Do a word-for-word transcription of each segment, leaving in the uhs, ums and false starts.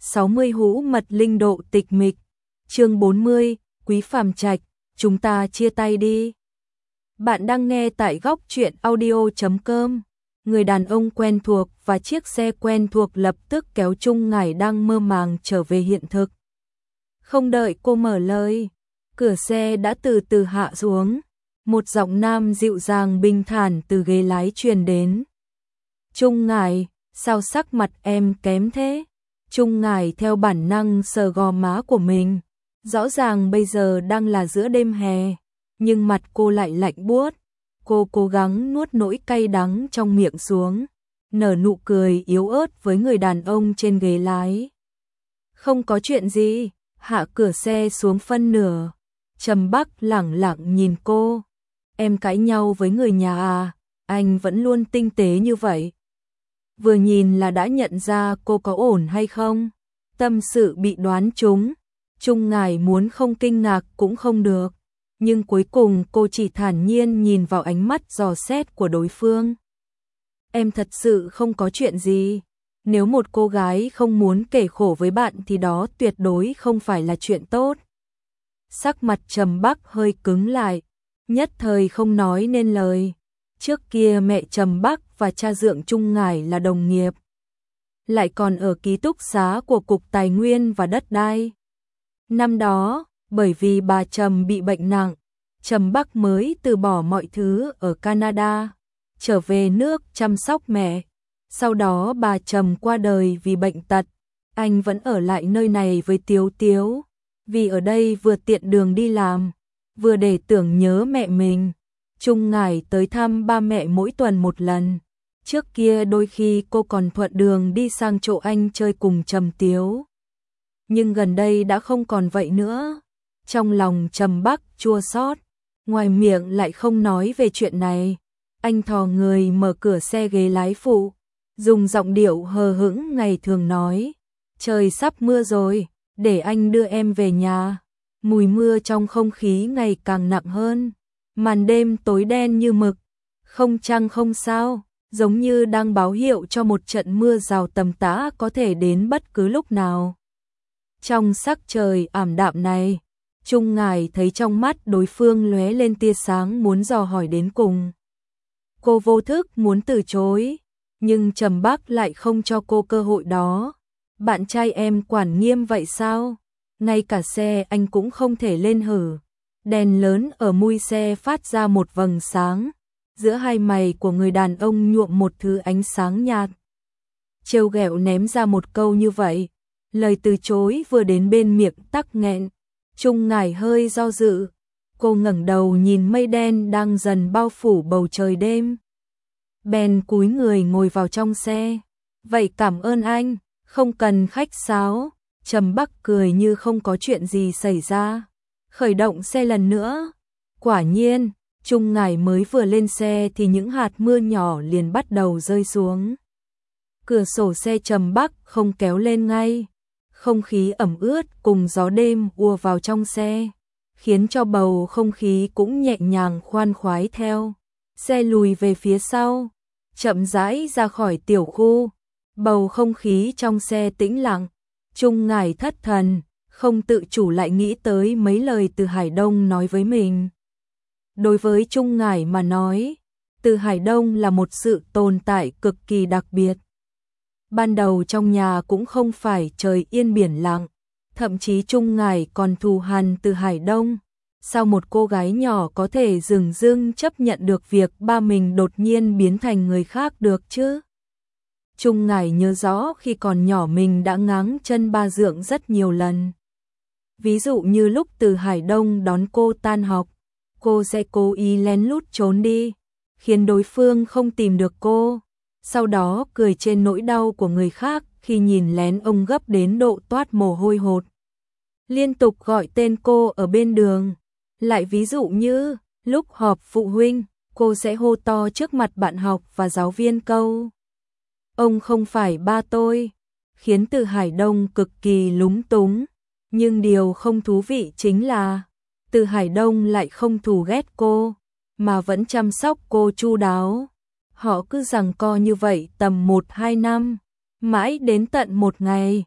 sáu mươi hũ mật linh độ tịch mịch. Chương bốn mươi, Quý Phàm Trạch, chúng ta chia tay đi. Bạn đang nghe tại góc truyện audio chấm com. Người đàn ông quen thuộc và chiếc xe quen thuộc lập tức kéo Trung Ngải đang mơ màng trở về hiện thực. Không đợi cô mở lời, cửa xe đã từ từ hạ xuống. Một giọng nam dịu dàng bình thản từ ghế lái truyền đến. Trung Ngải, sao sắc mặt em kém thế? Trung Ngải theo bản năng sờ gò má của mình. Rõ ràng bây giờ đang là giữa đêm hè, nhưng mặt cô lại lạnh buốt. Cô cố gắng nuốt nỗi cay đắng trong miệng xuống, nở nụ cười yếu ớt với người đàn ông trên ghế lái. Không có chuyện gì, hạ cửa xe xuống phân nửa. Trầm Bắc lẳng lặng nhìn cô. Em cãi nhau với người nhà à? Anh vẫn luôn tinh tế như vậy. Vừa nhìn là đã nhận ra cô có ổn hay không. Tâm sự bị đoán trúng. Trung Ngải muốn không kinh ngạc cũng không được. Nhưng cuối cùng cô chỉ thản nhiên nhìn vào ánh mắt dò xét của đối phương. Em thật sự không có chuyện gì. Nếu một cô gái không muốn kể khổ với bạn thì đó tuyệt đối không phải là chuyện tốt. Sắc mặt Trầm Bắc hơi cứng lại, nhất thời không nói nên lời. Trước kia mẹ Trầm Bắc và cha dượng Trung Ngải là đồng nghiệp, lại còn ở ký túc xá của Cục Tài nguyên và Đất đai. Năm đó, bởi vì bà Trầm bị bệnh nặng, Trầm Bắc mới từ bỏ mọi thứ ở Canada, trở về nước chăm sóc mẹ. Sau đó bà Trầm qua đời vì bệnh tật, anh vẫn ở lại nơi này với Tiếu Tiếu, vì ở đây vừa tiện đường đi làm, vừa để tưởng nhớ mẹ mình. Trung Ngải tới thăm ba mẹ mỗi tuần một lần. Trước kia đôi khi cô còn thuận đường đi sang chỗ anh chơi cùng Trầm Tiếu. Nhưng gần đây đã không còn vậy nữa. Trong lòng Trầm Bắc chua xót, ngoài miệng lại không nói về chuyện này. Anh thò người mở cửa xe ghế lái phụ, dùng giọng điệu hờ hững ngày thường nói. Trời sắp mưa rồi, để anh đưa em về nhà. Mùi mưa trong không khí ngày càng nặng hơn. Màn đêm tối đen như mực, không trăng không sao, giống như đang báo hiệu cho một trận mưa rào tầm tã có thể đến bất cứ lúc nào. Trong sắc trời ảm đạm này, Trung Ngải thấy trong mắt đối phương lóe lên tia sáng muốn dò hỏi đến cùng. Cô vô thức muốn từ chối, nhưng Trầm Bắc lại không cho cô cơ hội đó. Bạn trai em quản nghiêm vậy sao? Ngay cả xe anh cũng không thể lên hử. Đèn lớn ở mui xe phát ra một vầng sáng, giữa hai mày của người đàn ông nhuộm một thứ ánh sáng nhạt. Trêu ghẹo ném ra một câu như vậy, lời từ chối vừa đến bên miệng tắc nghẹn. Trung Ngải hơi do dự, cô ngẩng đầu nhìn mây đen đang dần bao phủ bầu trời đêm. Bèn cúi người ngồi vào trong xe. Vậy cảm ơn anh, không cần khách sáo. Trầm Bắc cười như không có chuyện gì xảy ra. Khởi động xe lần nữa. Quả nhiên, Trung Ngải mới vừa lên xe thì những hạt mưa nhỏ liền bắt đầu rơi xuống. Cửa sổ xe Trầm Bắc không kéo lên ngay. Không khí ẩm ướt cùng gió đêm ùa vào trong xe, khiến cho bầu không khí cũng nhẹ nhàng khoan khoái theo. Xe lùi về phía sau, chậm rãi ra khỏi tiểu khu. Bầu không khí trong xe tĩnh lặng. Trung Ngải thất thần, không tự chủ lại nghĩ tới mấy lời Từ Hải Đông nói với mình. Đối với Trung Ngải mà nói, Từ Hải Đông là một sự tồn tại cực kỳ đặc biệt. Ban đầu trong nhà cũng không phải trời yên biển lặng, thậm chí Trung Ngải còn thù hằn Từ Hải Đông. Sao một cô gái nhỏ có thể dửng dưng chấp nhận được việc ba mình đột nhiên biến thành người khác được chứ? Trung Ngải nhớ rõ khi còn nhỏ mình đã ngáng chân ba dượng rất nhiều lần. Ví dụ như lúc Từ Hải Đông đón cô tan học, cô sẽ cố ý lén lút trốn đi, khiến đối phương không tìm được cô. Sau đó cười trên nỗi đau của người khác khi nhìn lén ông gấp đến độ toát mồ hôi hột. Liên tục gọi tên cô ở bên đường. Lại ví dụ như, lúc họp phụ huynh, cô sẽ hô to trước mặt bạn học và giáo viên câu: ông không phải ba tôi, khiến Từ Hải Đông cực kỳ lúng túng. Nhưng điều không thú vị chính là, Từ Hải Đông lại không thù ghét cô, mà vẫn chăm sóc cô chu đáo. Họ cứ giằng co như vậy tầm một hai năm, mãi đến tận một ngày,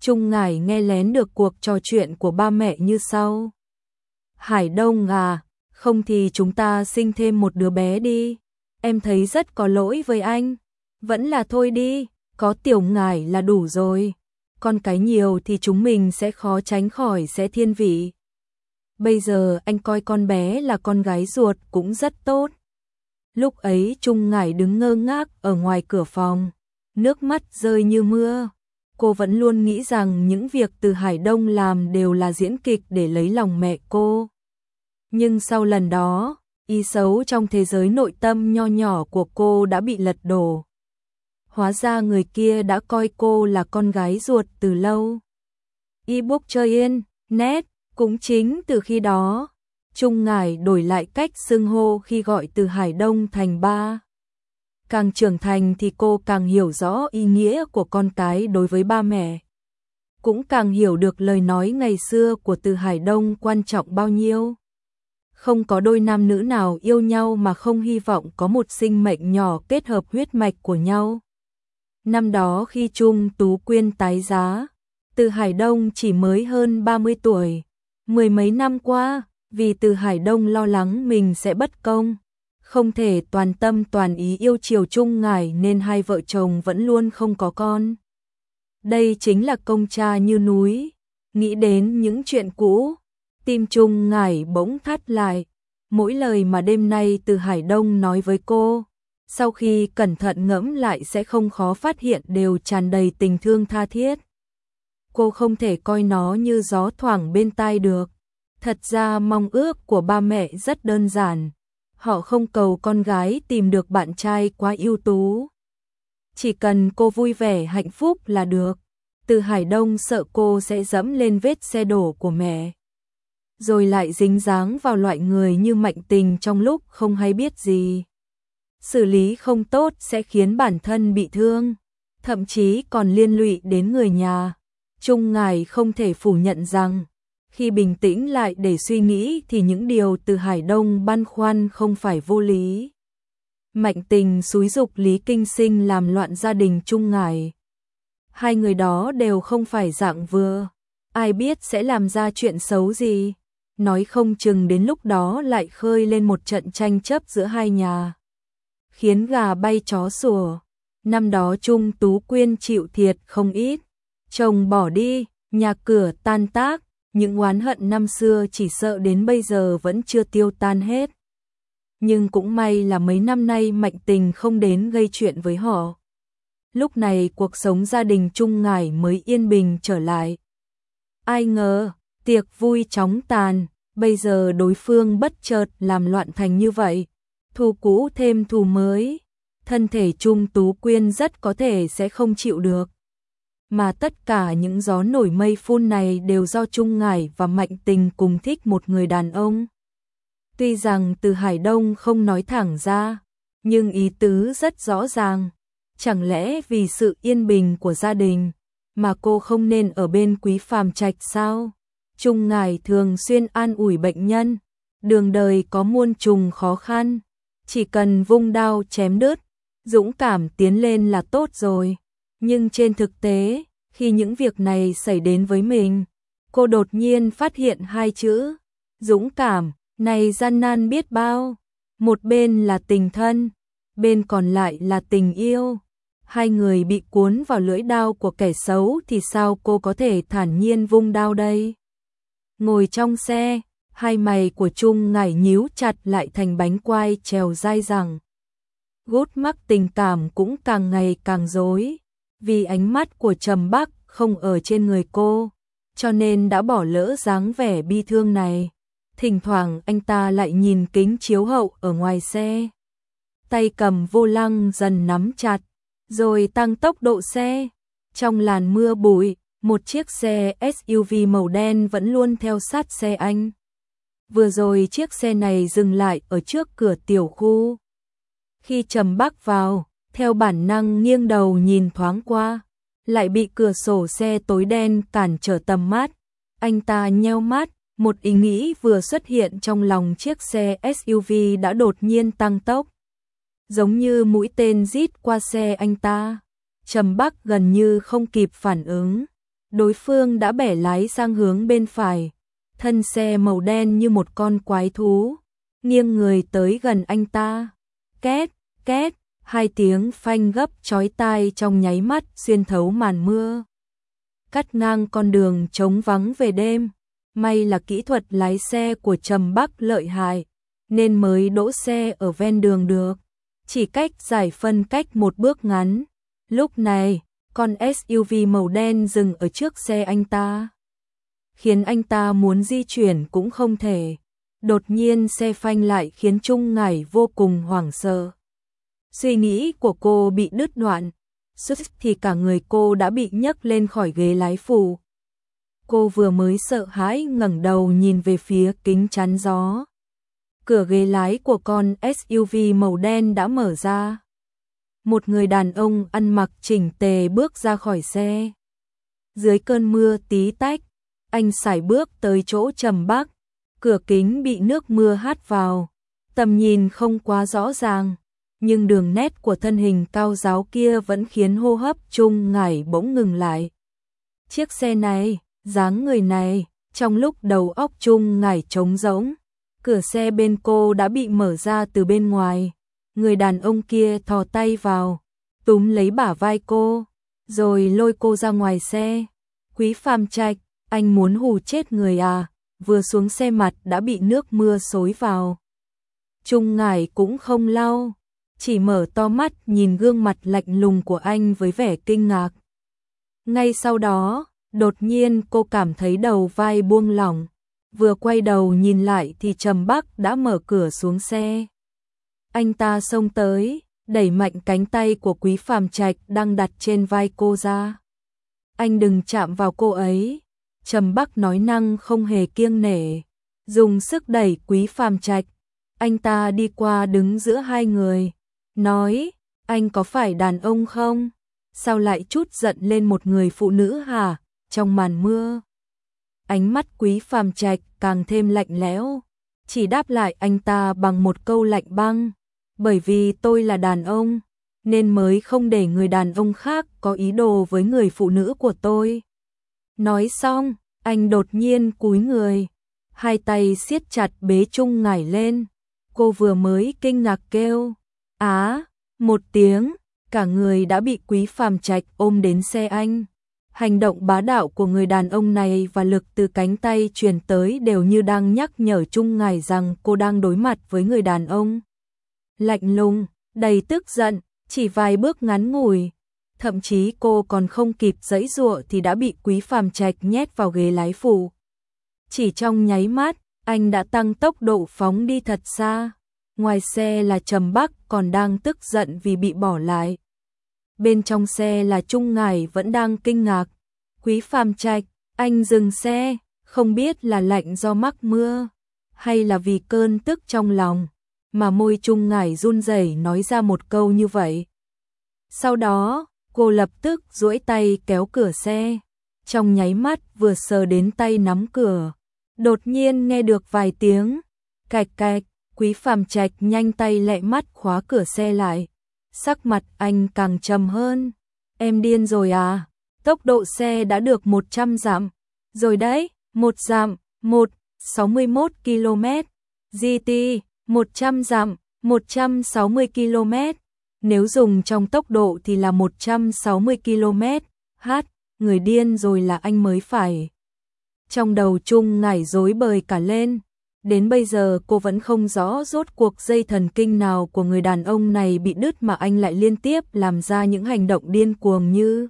Trung Ngải nghe lén được cuộc trò chuyện của ba mẹ như sau. Hải Đông à, không thì chúng ta sinh thêm một đứa bé đi. Em thấy rất có lỗi với anh. Vẫn là thôi đi, có Tiểu Ngải là đủ rồi. Con cái nhiều thì chúng mình sẽ khó tránh khỏi sẽ thiên vị. Bây giờ anh coi con bé là con gái ruột cũng rất tốt. Lúc ấy Trung Ngải đứng ngơ ngác ở ngoài cửa phòng, nước mắt rơi như mưa. Cô vẫn luôn nghĩ rằng những việc Từ Hải Đông làm đều là diễn kịch để lấy lòng mẹ cô. Nhưng sau lần đó, ý xấu trong thế giới nội tâm nho nhỏ của cô đã bị lật đổ. Hóa ra người kia đã coi cô là con gái ruột từ lâu. Ebook chơi yên, nét, cũng chính từ khi đó, Trung Ngải đổi lại cách xưng hô khi gọi Từ Hải Đông thành ba. Càng trưởng thành thì cô càng hiểu rõ ý nghĩa của con cái đối với ba mẹ. Cũng càng hiểu được lời nói ngày xưa của Từ Hải Đông quan trọng bao nhiêu. Không có đôi nam nữ nào yêu nhau mà không hy vọng có một sinh mệnh nhỏ kết hợp huyết mạch của nhau. Năm đó khi Trung Tú Quyên tái giá, Từ Hải Đông chỉ mới hơn ba mươi tuổi. Mười mấy năm qua, vì Từ Hải Đông lo lắng mình sẽ bất công, không thể toàn tâm toàn ý yêu chiều Trung Ngải nên hai vợ chồng vẫn luôn không có con. Đây chính là công cha như núi. Nghĩ đến những chuyện cũ, tim Trung Ngải bỗng thắt lại. Mỗi lời mà đêm nay Từ Hải Đông nói với cô, sau khi cẩn thận ngẫm lại sẽ không khó phát hiện đều tràn đầy tình thương tha thiết. Cô không thể coi nó như gió thoảng bên tai được. Thật ra mong ước của ba mẹ rất đơn giản. Họ không cầu con gái tìm được bạn trai quá ưu tú. Chỉ cần cô vui vẻ hạnh phúc là được. Từ Hải Đông sợ cô sẽ dẫm lên vết xe đổ của mẹ, rồi lại dính dáng vào loại người như Mạnh Tình trong lúc không hay biết gì. Xử lý không tốt sẽ khiến bản thân bị thương, thậm chí còn liên lụy đến người nhà. Trung Ngải không thể phủ nhận rằng, khi bình tĩnh lại để suy nghĩ thì những điều Từ Hải Đông băn khoăn không phải vô lý. Mạnh Tình xúi giục Lý Kinh Sinh làm loạn gia đình Trung Ngải. Hai người đó đều không phải dạng vừa, ai biết sẽ làm ra chuyện xấu gì. Nói không chừng đến lúc đó lại khơi lên một trận tranh chấp giữa hai nhà, khiến gà bay chó sủa. Năm đó Trung Tú Quyên chịu thiệt không ít, chồng bỏ đi, nhà cửa tan tác, những oán hận năm xưa chỉ sợ đến bây giờ vẫn chưa tiêu tan hết. Nhưng cũng may là mấy năm nay Mạnh Tình không đến gây chuyện với họ. Lúc này cuộc sống gia đình Trung Ngải mới yên bình trở lại. Ai ngờ, tiệc vui chóng tàn, bây giờ đối phương bất chợt làm loạn thành như vậy. Thù cũ thêm thù mới, thân thể Trung Tú Quyên rất có thể sẽ không chịu được. Mà tất cả những gió nổi mây phun này đều do Trung Ngải và Mạnh Tình cùng thích một người đàn ông. Tuy rằng Từ Hải Đông không nói thẳng ra, nhưng ý tứ rất rõ ràng. Chẳng lẽ vì sự yên bình của gia đình mà cô không nên ở bên Quý Phàm Trạch sao? Trung Ngải thường xuyên an ủi bệnh nhân, đường đời có muôn trùng khó khăn, chỉ cần vung đao chém đứt, dũng cảm tiến lên là tốt rồi. Nhưng trên thực tế, khi những việc này xảy đến với mình, cô đột nhiên phát hiện hai chữ dũng cảm này gian nan biết bao. Một bên là tình thân, bên còn lại là tình yêu. Hai người bị cuốn vào lưỡi đao của kẻ xấu thì sao cô có thể thản nhiên vung đao đây? Ngồi trong xe, hai mày của Trung Ngải nhíu chặt lại thành bánh quai trèo dai dẳng. Gút mắc tình cảm cũng càng ngày càng rối, vì ánh mắt của Trầm Bắc không ở trên người cô, cho nên đã bỏ lỡ dáng vẻ bi thương này. Thỉnh thoảng anh ta lại nhìn kính chiếu hậu ở ngoài xe, tay cầm vô lăng dần nắm chặt, rồi tăng tốc độ xe. Trong làn mưa bụi, một chiếc xe ét u vê màu đen vẫn luôn theo sát xe anh. Vừa rồi chiếc xe này dừng lại ở trước cửa tiểu khu. Khi Trầm Bắc vào, theo bản năng nghiêng đầu nhìn thoáng qua, lại bị cửa sổ xe tối đen cản trở tầm mắt. Anh ta nheo mắt, một ý nghĩ vừa xuất hiện trong lòng chiếc xe ét u vê đã đột nhiên tăng tốc. Giống như mũi tên rít qua xe anh ta. Trầm Bắc gần như không kịp phản ứng, Đối phương đã bẻ lái sang hướng bên phải, thân xe màu đen như một con quái thú, nghiêng người tới gần anh ta. Két, két, hai tiếng phanh gấp chói tai trong nháy mắt xuyên thấu màn mưa, cắt ngang con đường trống vắng về đêm. May là kỹ thuật lái xe của Trầm Bắc lợi hại, nên mới đỗ xe ở ven đường được, chỉ cách giải phân cách một bước ngắn. Lúc này, con ét u vê màu đen dừng ở trước xe anh ta, khiến anh ta muốn di chuyển cũng không thể. Đột nhiên xe phanh lại khiến Trung Ngải vô cùng hoảng sợ. Suy nghĩ của cô bị đứt đoạn, suýt thì cả người cô đã bị nhấc lên khỏi ghế lái phụ. Cô vừa mới sợ hãi ngẩng đầu nhìn về phía kính chắn gió. Cửa ghế lái của con ét u vê màu đen đã mở ra. Một người đàn ông ăn mặc chỉnh tề bước ra khỏi xe. Dưới cơn mưa tí tách, anh sải bước tới chỗ Trầm Bắc. Cửa kính bị nước mưa hắt vào, tầm nhìn không quá rõ ràng, nhưng đường nét của thân hình cao ráo kia vẫn khiến hô hấp Trung Ngải bỗng ngừng lại. Chiếc xe này, dáng người này, trong lúc đầu óc Trung Ngải trống rỗng, cửa xe bên cô đã bị mở ra từ bên ngoài. Người đàn ông kia thò tay vào, túm lấy bả vai cô, rồi lôi cô ra ngoài xe. Quý Phàm Trạch, anh muốn hù chết người à? Vừa xuống xe mặt đã bị nước mưa xối vào. Trung Ngải cũng không lau, chỉ mở to mắt nhìn gương mặt lạnh lùng của anh với vẻ kinh ngạc. Ngay sau đó, đột nhiên cô cảm thấy đầu vai buông lỏng, vừa quay đầu nhìn lại thì Trầm Bắc đã mở cửa xuống xe. Anh ta xông tới, đẩy mạnh cánh tay của Quý Phàm Trạch đang đặt trên vai cô ra. Anh đừng chạm vào cô ấy. Trầm Bắc nói năng không hề kiêng nể, dùng sức đẩy Quý Phàm Trạch. Anh ta đi qua đứng giữa hai người, nói, anh có phải đàn ông không? Sao lại chút giận lên một người phụ nữ hả? Trong màn mưa, ánh mắt Quý Phàm Trạch càng thêm lạnh lẽo, chỉ đáp lại anh ta bằng một câu lạnh băng, bởi vì tôi là đàn ông, nên mới không để người đàn ông khác có ý đồ với người phụ nữ của tôi. Nói xong, anh đột nhiên cúi người, hai tay siết chặt bế Trung Ngải lên. Cô vừa mới kinh ngạc kêu á một tiếng, cả người đã bị Quý Phàm Trạch ôm đến xe anh. Hành động bá đạo của người đàn ông này và lực từ cánh tay truyền tới đều như đang nhắc nhở Trung Ngải rằng cô đang đối mặt với người đàn ông lạnh lùng, đầy tức giận. Chỉ vài bước ngắn ngủi, thậm chí cô còn không kịp giãy giụa thì đã bị Quý Phàm Trạch nhét vào ghế lái phụ. Chỉ trong nháy mắt, anh đã tăng tốc độ phóng đi thật xa. Ngoài xe là Trầm Bắc còn đang tức giận vì bị bỏ lại. Bên trong xe là Trung Ngải vẫn đang kinh ngạc. Quý Phàm Trạch, anh dừng xe, không biết là lạnh do mắc mưa, hay là vì cơn tức trong lòng, mà môi Trung Ngải run rẩy nói ra một câu như vậy. Sau đó, cô lập tức duỗi tay kéo cửa xe. Trong nháy mắt vừa sờ đến tay nắm cửa, đột nhiên nghe được vài tiếng cạch cạch. Quý Phàm Trạch nhanh tay lẹ mắt khóa cửa xe lại. Sắc mặt anh càng trầm hơn. Em điên rồi à? Tốc độ xe đã được một trăm dặm rồi đấy. Một dặm, một, sáu mươi mốt ki lô mét. giê tê, một trăm dặm, một trăm sáu mươi ki lô mét. Nếu dùng trong tốc độ thì là một trăm sáu mươi ki lô mét. Hát, người điên rồi là anh mới phải. Trong đầu Trung Ngải rối bời cả lên. Đến bây giờ cô vẫn không rõ rốt cuộc dây thần kinh nào của người đàn ông này bị đứt mà anh lại liên tiếp làm ra những hành động điên cuồng như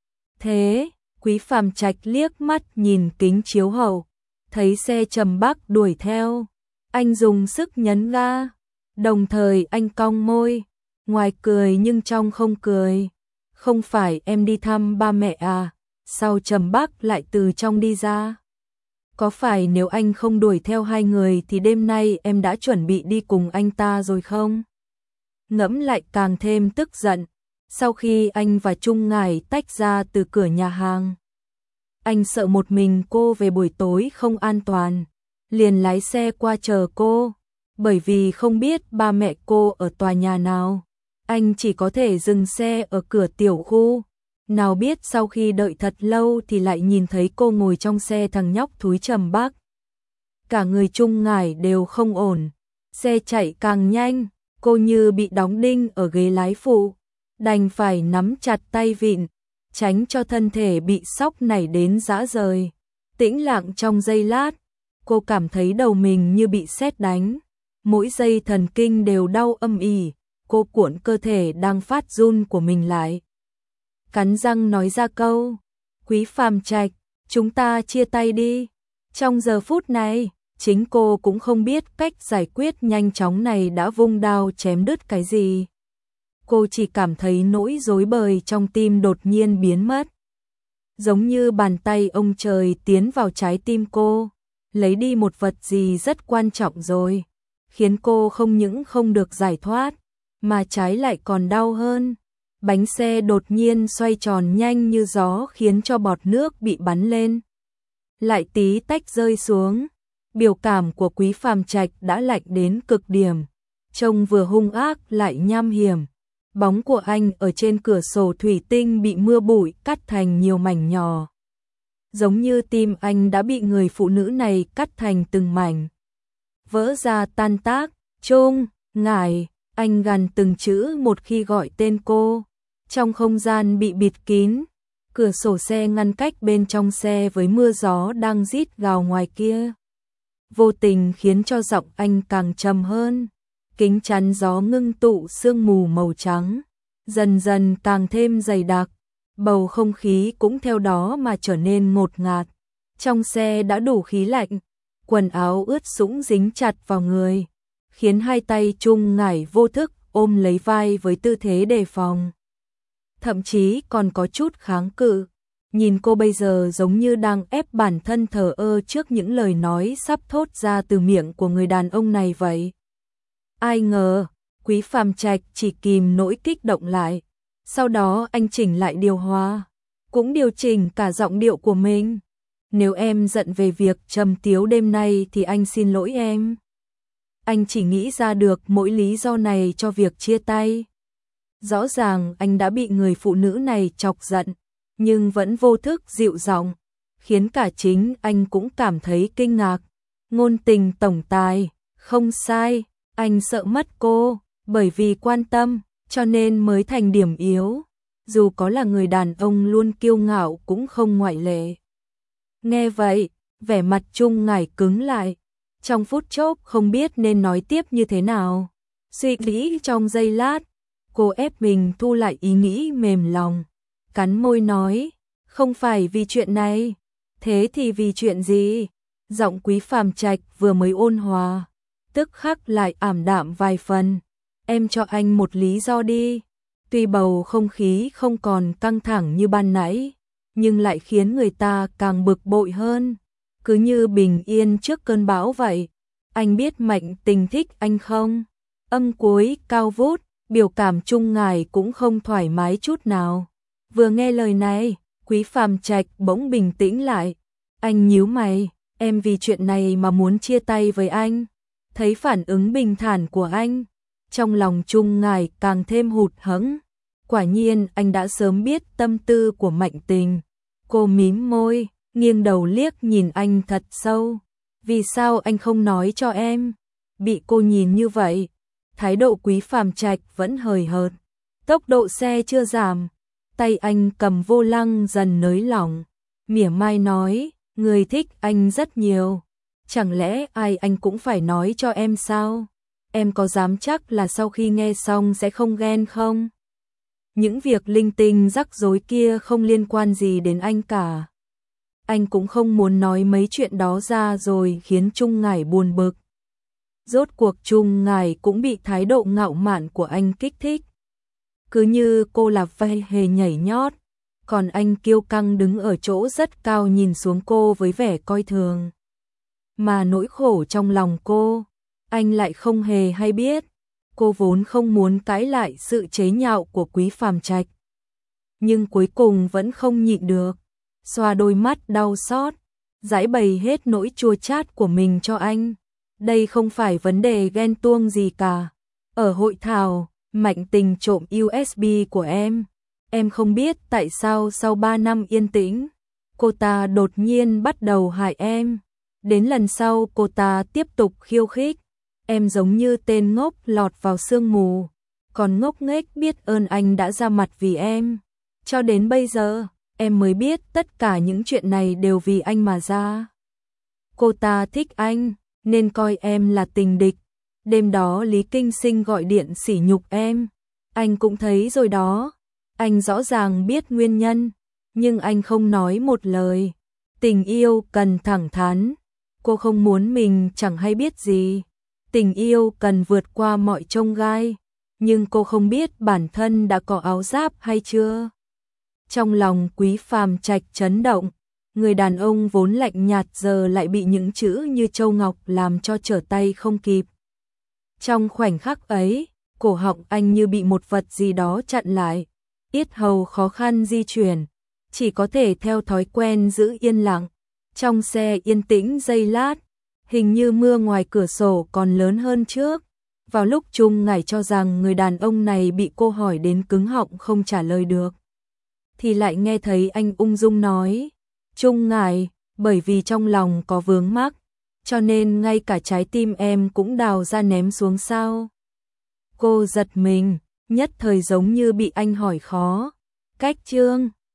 thế. Quý Phàm Trạch liếc mắt nhìn kính chiếu hậu, thấy xe Trầm Bắc đuổi theo. Anh dùng sức nhấn ga, đồng thời anh cong môi, ngoài cười nhưng trong không cười. Không phải em đi thăm ba mẹ à? Sao Trầm Bắc lại từ trong đi ra? Có phải nếu anh không đuổi theo hai người thì đêm nay em đã chuẩn bị đi cùng anh ta rồi không? Ngẫm lại càng thêm tức giận. Sau khi anh và Trung Ngải tách ra từ cửa nhà hàng, anh sợ một mình cô về buổi tối không an toàn, liền lái xe qua chờ cô. Bởi vì không biết ba mẹ cô ở tòa nhà nào, anh chỉ có thể dừng xe ở cửa tiểu khu. Nào biết sau khi đợi thật lâu thì lại nhìn thấy cô ngồi trong xe thằng nhóc thúi Trầm Bắc. Cả người Trung Ngải đều không ổn, xe chạy càng nhanh, cô như bị đóng đinh ở ghế lái phụ, đành phải nắm chặt tay vịn, tránh cho thân thể bị sóc nảy đến rã rời. Tĩnh lặng trong giây lát, cô cảm thấy đầu mình như bị sét đánh, mỗi dây thần kinh đều đau âm ỉ, cô cuộn cơ thể đang phát run của mình lại. Cắn răng nói ra câu, Quý Phàm Trạch, chúng ta chia tay đi. Trong giờ phút này, chính cô cũng không biết cách giải quyết nhanh chóng này đã vung đao chém đứt cái gì. Cô chỉ cảm thấy nỗi rối bời trong tim đột nhiên biến mất. Giống như bàn tay ông trời tiến vào trái tim cô, lấy đi một vật gì rất quan trọng rồi, khiến cô không những không được giải thoát, mà trái lại còn đau hơn. Bánh xe đột nhiên xoay tròn nhanh như gió khiến cho bọt nước bị bắn lên, lại tí tách rơi xuống. Biểu cảm của Quý Phàm Trạch đã lạnh đến cực điểm, trông vừa hung ác lại nham hiểm. Bóng của anh ở trên cửa sổ thủy tinh bị mưa bụi cắt thành nhiều mảnh nhỏ. Giống như tim anh đã bị người phụ nữ này cắt thành từng mảnh, vỡ ra tan tác. Trung Ngải, anh gằn từng chữ một khi gọi tên cô. Trong không gian bị bịt kín, cửa sổ xe ngăn cách bên trong xe với mưa gió đang rít gào ngoài kia, vô tình khiến cho giọng anh càng trầm hơn. Kính chắn gió ngưng tụ sương mù màu trắng, dần dần càng thêm dày đặc, bầu không khí cũng theo đó mà trở nên ngột ngạt. Trong xe đã đủ khí lạnh, quần áo ướt sũng dính chặt vào người, khiến hai tay Trung Ngải vô thức ôm lấy vai với tư thế đề phòng. Thậm chí còn có chút kháng cự, nhìn cô bây giờ giống như đang ép bản thân thờ ơ trước những lời nói sắp thốt ra từ miệng của người đàn ông này vậy. Ai ngờ, Quý Phàm Trạch chỉ kìm nỗi kích động lại, sau đó anh chỉnh lại điều hòa, cũng điều chỉnh cả giọng điệu của mình. Nếu em giận về việc Trầm Tiếu đêm nay thì anh xin lỗi em. Anh chỉ nghĩ ra được mỗi lý do này cho việc chia tay. Rõ ràng anh đã bị người phụ nữ này chọc giận, nhưng vẫn vô thức dịu giọng, khiến cả chính anh cũng cảm thấy kinh ngạc. Ngôn tình tổng tài, không sai, anh sợ mất cô, bởi vì quan tâm, cho nên mới thành điểm yếu. Dù có là người đàn ông luôn kiêu ngạo cũng không ngoại lệ. Nghe vậy, vẻ mặt Trung Ngải cứng lại, trong phút chốc không biết nên nói tiếp như thế nào. Suy nghĩ trong giây lát, cô ép mình thu lại ý nghĩ mềm lòng, cắn môi nói, không phải vì chuyện này, thế thì vì chuyện gì? Giọng Quý Phàm Trạch vừa mới ôn hòa, tức khắc lại ảm đạm vài phần. Em cho anh một lý do đi. Tuy bầu không khí không còn căng thẳng như ban nãy, nhưng lại khiến người ta càng bực bội hơn, cứ như bình yên trước cơn bão vậy. Anh biết Mạnh Tình thích anh không? Âm cuối cao vút, biểu cảm Trung Ngải cũng không thoải mái chút nào. Vừa nghe lời này, Quý Phàm Trạch bỗng bình tĩnh lại. Anh nhíu mày, em vì chuyện này mà muốn chia tay với anh. Thấy phản ứng bình thản của anh, trong lòng Trung Ngải càng thêm hụt hẫng. Quả nhiên anh đã sớm biết tâm tư của Mạnh Tình. Cô mím môi, nghiêng đầu liếc nhìn anh thật sâu. Vì sao anh không nói cho em? Bị cô nhìn như vậy, thái độ Quý Phàm Trạch vẫn hời hợt. Tốc độ xe chưa giảm, tay anh cầm vô lăng dần nới lỏng, mỉa mai nói, người thích anh rất nhiều. Chẳng lẽ ai anh cũng phải nói cho em sao? Em có dám chắc là sau khi nghe xong sẽ không ghen không? Những việc linh tinh rắc rối kia không liên quan gì đến anh cả. Anh cũng không muốn nói mấy chuyện đó ra rồi khiến Trung Ngải buồn bực. Rốt cuộc Trung Ngải cũng bị thái độ ngạo mạn của anh kích thích. Cứ như cô là vai hề nhảy nhót, còn anh kiêu căng đứng ở chỗ rất cao nhìn xuống cô với vẻ coi thường. Mà nỗi khổ trong lòng cô, anh lại không hề hay biết. Cô vốn không muốn cãi lại sự chế nhạo của Quý Phàm Trạch, nhưng cuối cùng vẫn không nhịn được, xoa đôi mắt đau xót, giải bày hết nỗi chua chát của mình cho anh. Đây không phải vấn đề ghen tuông gì cả. Ở hội thảo, Mạnh Tình trộm u ét bê của em, em không biết tại sao sau ba năm yên tĩnh, cô ta đột nhiên bắt đầu hại em. Đến lần sau cô ta tiếp tục khiêu khích, em giống như tên ngốc lọt vào sương mù, còn ngốc nghếch biết ơn anh đã ra mặt vì em. Cho đến bây giờ, em mới biết tất cả những chuyện này đều vì anh mà ra. Cô ta thích anh, nên coi em là tình địch. Đêm đó Lý Kinh Sinh gọi điện sỉ nhục em. Anh cũng thấy rồi đó. Anh rõ ràng biết nguyên nhân, nhưng anh không nói một lời. Tình yêu cần thẳng thắn. Cô không muốn mình chẳng hay biết gì. Tình yêu cần vượt qua mọi chông gai. Nhưng cô không biết bản thân đã có áo giáp hay chưa. Trong lòng Quý Phàm Trạch chấn động. Người đàn ông vốn lạnh nhạt giờ lại bị những chữ như châu ngọc làm cho trở tay không kịp. Trong khoảnh khắc ấy, cổ họng anh như bị một vật gì đó chặn lại. Yết hầu khó khăn di chuyển, chỉ có thể theo thói quen giữ yên lặng. Trong xe yên tĩnh giây lát, hình như mưa ngoài cửa sổ còn lớn hơn trước. Vào lúc Trung Ngải cho rằng người đàn ông này bị cô hỏi đến cứng họng không trả lời được, thì lại nghe thấy anh ung dung nói, Trung Ngải, bởi vì trong lòng có vướng mắc, cho nên ngay cả trái tim em cũng đào ra ném xuống sao. Cô giật mình, nhất thời giống như bị anh hỏi khó. Cách chương